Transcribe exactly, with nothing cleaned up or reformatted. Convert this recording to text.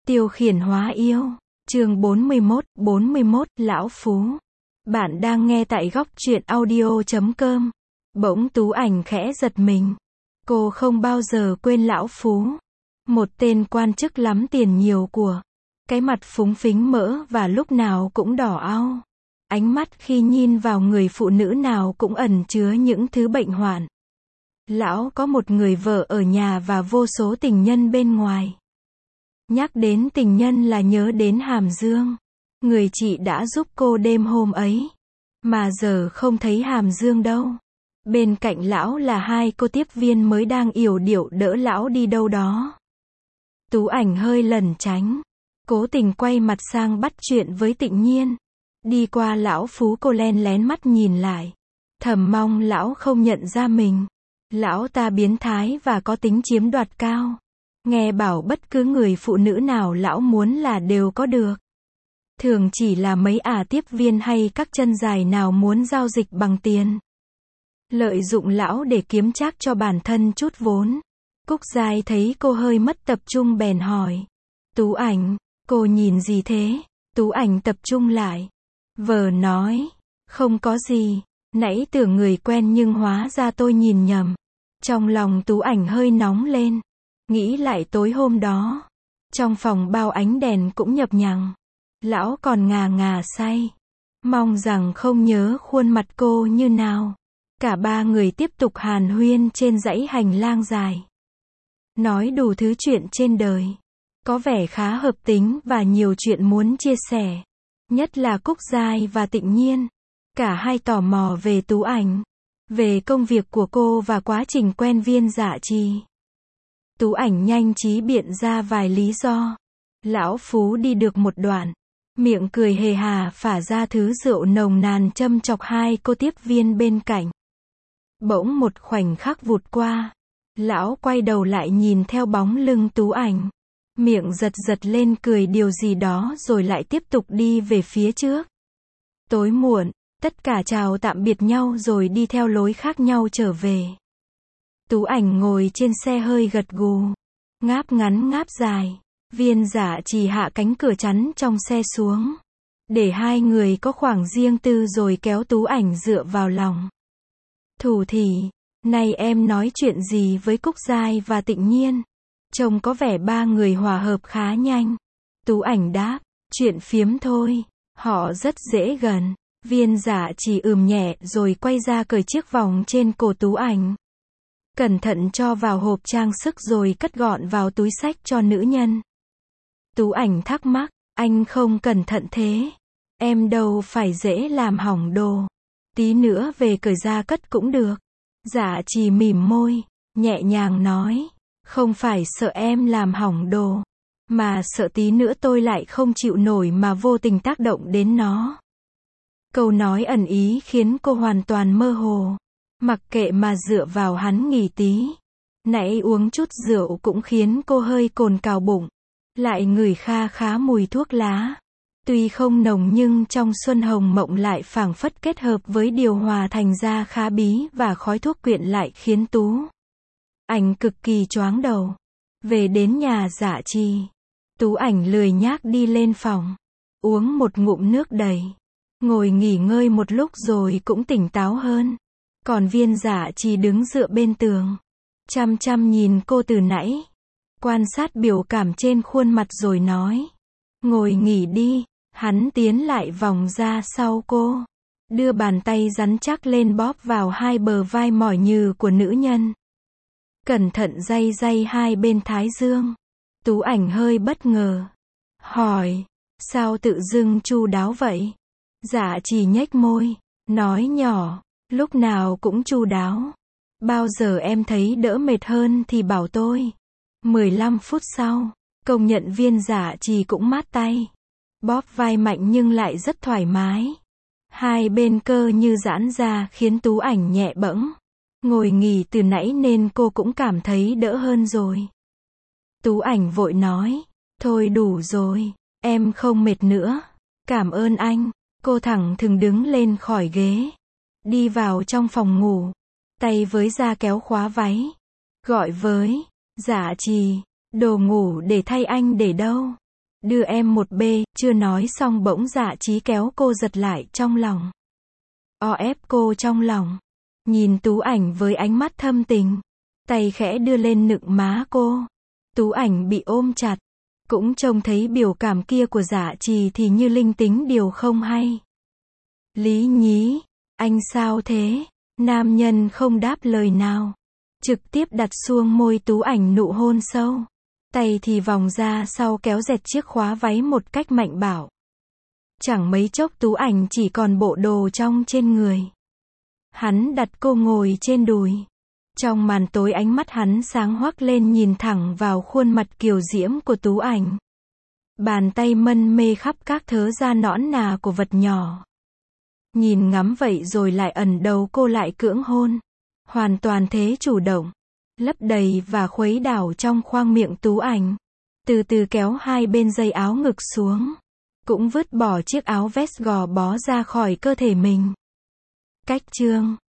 Tiêu khiển hóa yêu. Chương bốn mươi mốt, bốn mươi mốt, Lão Phú. Bạn đang nghe tại góc truyện audio chấm com. Bỗng Tú Ảnh khẽ giật mình. Cô không bao giờ quên Lão Phú. Một tên quan chức lắm tiền nhiều của. Cái mặt phúng phính mỡ và lúc nào cũng đỏ au. Ánh mắt khi nhìn vào người phụ nữ nào cũng ẩn chứa những thứ bệnh hoạn. Lão có một người vợ ở nhà và vô số tình nhân bên ngoài. Nhắc đến tình nhân là nhớ đến Hàm Dương. Người chị đã giúp cô đêm hôm ấy. Mà giờ không thấy Hàm Dương đâu. Bên cạnh lão là hai cô tiếp viên mới đang yểu điệu đỡ lão đi đâu đó. Tú Ảnh hơi lẩn tránh. Cố tình quay mặt sang bắt chuyện với Tịnh Nhiên. Đi qua Lão Phú, cô len lén mắt nhìn lại. Thầm mong lão không nhận ra mình. Lão ta biến thái và có tính chiếm đoạt cao. Nghe bảo bất cứ người phụ nữ nào lão muốn là đều có được. Thường chỉ là mấy ả tiếp viên hay các chân dài nào muốn giao dịch bằng tiền. Lợi dụng lão để kiếm trác cho bản thân chút vốn. Cúc Giai thấy cô hơi mất tập trung bèn hỏi. Tú Ảnh, cô nhìn gì thế? Tú Ảnh tập trung lại. Vờ nói. Không có gì. Nãy tưởng người quen nhưng hóa ra tôi nhìn nhầm. Trong lòng Tú Ảnh hơi nóng lên. Nghĩ lại tối hôm đó. Trong phòng bao ánh đèn cũng nhập nhằng. Lão còn ngà ngà say. Mong rằng không nhớ khuôn mặt cô như nào. Cả ba người tiếp tục hàn huyên trên dãy hành lang dài. Nói đủ thứ chuyện trên đời. Có vẻ khá hợp tính và nhiều chuyện muốn chia sẻ. Nhất là Cúc Giai và Tịnh Nhiên. Cả hai tò mò về Tú Ảnh. Về công việc của cô và quá trình quen Viên Dạ Trì. Tú Ảnh nhanh trí biện ra vài lý do. Lão Phú đi được một đoạn. Miệng cười hề hà phả ra thứ rượu nồng nàn châm chọc hai cô tiếp viên bên cạnh. Bỗng một khoảnh khắc vụt qua. Lão quay đầu lại nhìn theo bóng lưng Tú Ảnh. Miệng giật giật lên cười điều gì đó rồi lại tiếp tục đi về phía trước. Tối muộn, tất cả chào tạm biệt nhau rồi đi theo lối khác nhau trở về. Tú Ảnh ngồi trên xe hơi gật gù. Ngáp ngắn ngáp dài. Viên Dạ Trì hạ cánh cửa chắn trong xe xuống. Để hai người có khoảng riêng tư rồi kéo Tú Ảnh dựa vào lòng. Thủ thỉ, này em nói chuyện gì với Cúc Giai và Tịnh Nhiên? Trông có vẻ ba người hòa hợp khá nhanh. Tú Ảnh đáp, chuyện phiếm thôi. Họ rất dễ gần. Viên Dạ Trì ừm nhẹ rồi quay ra cởi chiếc vòng trên cổ Tú Ảnh. Cẩn thận cho vào hộp trang sức rồi cất gọn vào túi xách cho nữ nhân. Tú Ảnh thắc mắc, anh không cẩn thận thế. Em đâu phải dễ làm hỏng đồ. Tí nữa về cởi ra cất cũng được. Dạ Trì mỉm môi, nhẹ nhàng nói, không phải sợ em làm hỏng đồ, mà sợ tí nữa tôi lại không chịu nổi mà vô tình tác động đến nó. Câu nói ẩn ý khiến cô hoàn toàn mơ hồ. Mặc kệ mà dựa vào hắn nghỉ tí. Nãy uống chút rượu cũng khiến cô hơi cồn cào bụng. Lại ngửi kha khá mùi thuốc lá. Tuy không nồng nhưng trong xuân hồng mộng lại phảng phất kết hợp với điều hòa thành ra khá bí và khói thuốc quyện lại khiến Tú Ảnh cực kỳ choáng đầu. Về đến nhà Dạ Trì. Tú Ảnh lười nhác đi lên phòng. Uống một ngụm nước đầy. Ngồi nghỉ ngơi một lúc rồi cũng tỉnh táo hơn. Còn Viên Dạ Trì đứng dựa bên tường. Chăm chăm nhìn cô từ nãy. Quan sát biểu cảm trên khuôn mặt rồi nói. Ngồi nghỉ đi. Hắn tiến lại vòng ra sau cô. Đưa bàn tay rắn chắc lên bóp vào hai bờ vai mỏi nhừ của nữ nhân. Cẩn thận day day hai bên thái dương. Tú Ảnh hơi bất ngờ. Hỏi. Sao tự dưng chu đáo vậy? Dạ Trì nhếch môi. Nói nhỏ. Lúc nào cũng chu đáo. Bao giờ em thấy đỡ mệt hơn thì bảo tôi. mười lăm phút sau. Công nhận Viên Dạ Trì cũng mát tay. Bóp vai mạnh nhưng lại rất thoải mái. Hai bên cơ như giãn ra khiến Tú Ảnh nhẹ bẫng. Ngồi nghỉ từ nãy nên cô cũng cảm thấy đỡ hơn rồi. Tú Ảnh vội nói. Thôi đủ rồi. Em không mệt nữa. Cảm ơn anh. Cô thẳng thừng đứng lên khỏi ghế. Đi vào trong phòng ngủ. Tay với ra kéo khóa váy. Gọi với. Dạ Trì. Đồ ngủ để thay anh để đâu? Đưa em một bê, chưa nói xong bỗng Dạ Chí kéo cô giật lại trong lòng. O ép cô trong lòng. Nhìn Tú Ảnh với ánh mắt thâm tình. Tay khẽ đưa lên nựng má cô. Tú Ảnh bị ôm chặt. Cũng trông thấy biểu cảm kia của Dạ Trì thì như linh tính điều không hay. Lý Nhí, anh sao thế? Nam nhân không đáp lời nào. Trực tiếp đặt xuông môi Tú Ảnh nụ hôn sâu. Tay thì vòng ra sau kéo dẹt chiếc khóa váy một cách mạnh bạo. Chẳng mấy chốc Tú Ảnh chỉ còn bộ đồ trong trên người. Hắn đặt cô ngồi trên đùi. Trong màn tối ánh mắt hắn sáng hoắc lên nhìn thẳng vào khuôn mặt kiều diễm của Tú Ảnh. Bàn tay mân mê khắp các thớ da nõn nà của vật nhỏ. Nhìn ngắm vậy rồi lại ẩn đầu cô lại cưỡng hôn. Hoàn toàn thế chủ động. Lấp đầy và khuấy đảo trong khoang miệng Tú Ảnh. Từ từ kéo hai bên dây áo ngực xuống. Cũng vứt bỏ chiếc áo vest gò bó ra khỏi cơ thể mình. Cách chương